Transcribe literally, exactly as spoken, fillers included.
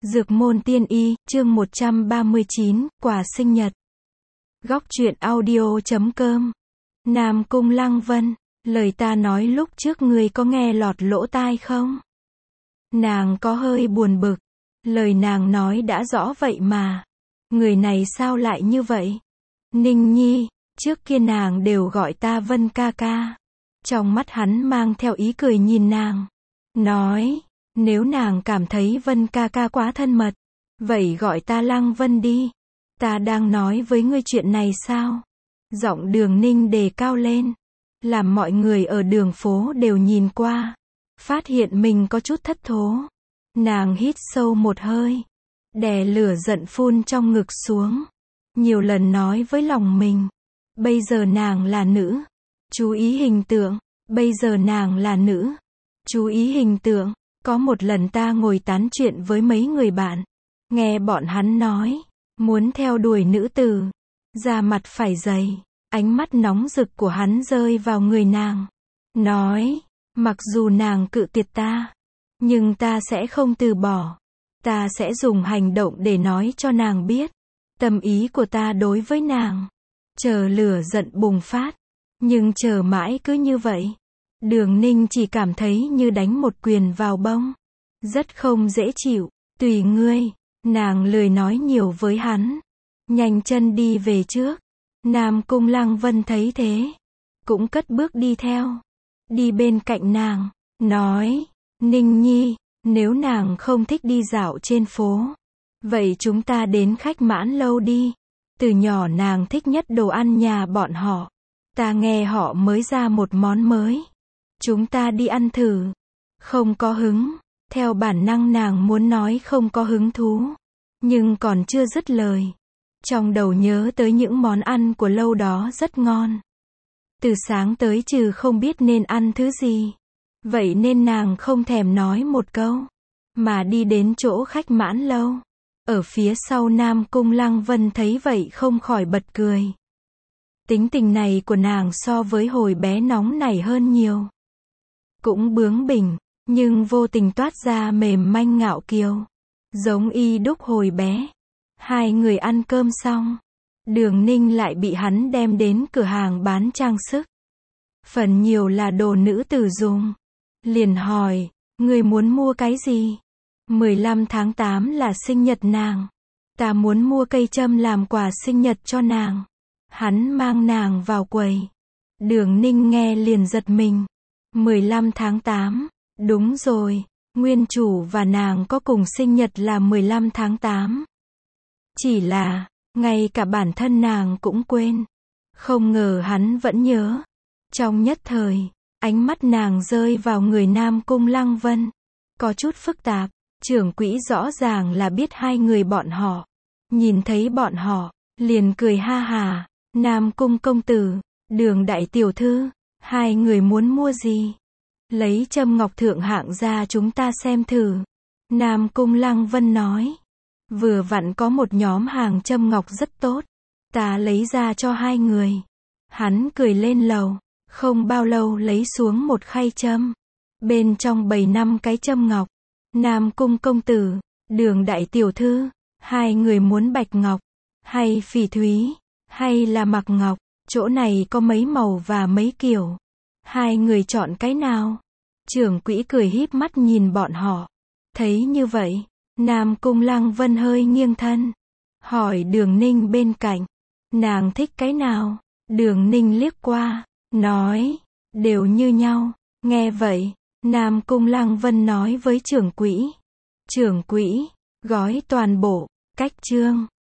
Dược môn tiên y, chương một trăm ba mươi chín, quà sinh nhật. Góc truyện audio chấm com. Nam Cung Lăng Vân, lời ta nói lúc trước ngươi có nghe lọt lỗ tai không? Nàng có hơi buồn bực. Lời nàng nói đã rõ vậy mà. Người này sao lại như vậy? Ninh Nhi, trước kia nàng đều gọi ta Vân ca ca. Trong mắt hắn mang theo ý cười nhìn nàng. Nói, nếu nàng cảm thấy Vân ca ca quá thân mật, vậy gọi ta Lăng Vân đi. Ta đang nói với ngươi chuyện này sao? Giọng Đường Ninh đề cao lên, làm mọi người ở đường phố đều nhìn qua, phát hiện mình có chút thất thố. Nàng hít sâu một hơi, đè lửa giận phun trong ngực xuống, nhiều lần nói với lòng mình, bây giờ nàng là nữ, chú ý hình tượng, bây giờ nàng là nữ, chú ý hình tượng. Có một lần ta ngồi tán chuyện với mấy người bạn, nghe bọn hắn nói, muốn theo đuổi nữ tử, da mặt phải dày. Ánh mắt nóng rực của hắn rơi vào người nàng, nói, mặc dù nàng cự tuyệt ta, nhưng ta sẽ không từ bỏ. Ta sẽ dùng hành động để nói cho nàng biết tâm ý của ta đối với nàng. Chờ lửa giận bùng phát, nhưng chờ mãi cứ như vậy. Đường Ninh chỉ cảm thấy như đánh một quyền vào bông, rất không dễ chịu. Tùy ngươi. Nàng lười nói nhiều với hắn, nhanh chân đi về trước. Nam Cung Lăng Vân thấy thế, cũng cất bước đi theo, đi bên cạnh nàng, nói, Ninh Nhi, nếu nàng không thích đi dạo trên phố, vậy chúng ta đến khách mãn lâu đi. Từ nhỏ nàng thích nhất đồ ăn nhà bọn họ, ta nghe họ mới ra một món mới, chúng ta đi ăn thử. Không có hứng, theo bản năng nàng muốn nói không có hứng thú, nhưng còn chưa dứt lời, trong đầu nhớ tới những món ăn của lâu đó rất ngon. Từ sáng tới trừ không biết nên ăn thứ gì, vậy nên nàng không thèm nói một câu, mà đi đến chỗ khách mãn lâu. Ở phía sau Nam Cung Lăng Vân thấy vậy không khỏi bật cười. Tính tình này của nàng so với hồi bé nóng nảy hơn nhiều. Cũng bướng bỉnh, nhưng vô tình toát ra mềm manh ngạo kiều, giống y đúc hồi bé. Hai người ăn cơm xong, Đường Ninh lại bị hắn đem đến cửa hàng bán trang sức, phần nhiều là đồ nữ tử dùng. Liền hỏi, người muốn mua cái gì? mười lăm tháng tám là sinh nhật nàng, ta muốn mua cây châm làm quà sinh nhật cho nàng. Hắn mang nàng vào quầy. Đường Ninh nghe liền giật mình. mười lăm tháng tám, đúng rồi, nguyên chủ và nàng có cùng sinh nhật là mười lăm tháng tám. Chỉ là, ngay cả bản thân nàng cũng quên. Không ngờ hắn vẫn nhớ. Trong nhất thời, ánh mắt nàng rơi vào người Nam Cung Lăng Vân, có chút phức tạp. Trưởng quỹ rõ ràng là biết hai người bọn họ, nhìn thấy bọn họ, liền cười ha hà. Nam Cung công tử, Đường đại tiểu thư, hai người muốn mua gì? Lấy châm ngọc thượng hạng ra chúng ta xem thử. Nam Cung Lăng Vân nói, vừa vặn có một nhóm hàng châm ngọc rất tốt, ta lấy ra cho hai người. Hắn cười lên lầu, không bao lâu lấy xuống một khay châm, bên trong bày năm cái châm ngọc. Nam Cung công tử, Đường đại tiểu thư, hai người muốn bạch ngọc, hay phỉ thúy, hay là mặc ngọc? Chỗ này có mấy màu và mấy kiểu, hai người chọn cái nào? Trưởng quỹ cười híp mắt nhìn bọn họ. Thấy như vậy, Nam Cung Lăng Vân hơi nghiêng thân, hỏi Đường Ninh bên cạnh, nàng thích cái nào? Đường Ninh liếc qua, nói, đều như nhau. Nghe vậy, Nam Cung Lăng Vân nói với trưởng quỹ, trưởng quỹ, gói toàn bộ, cách chương.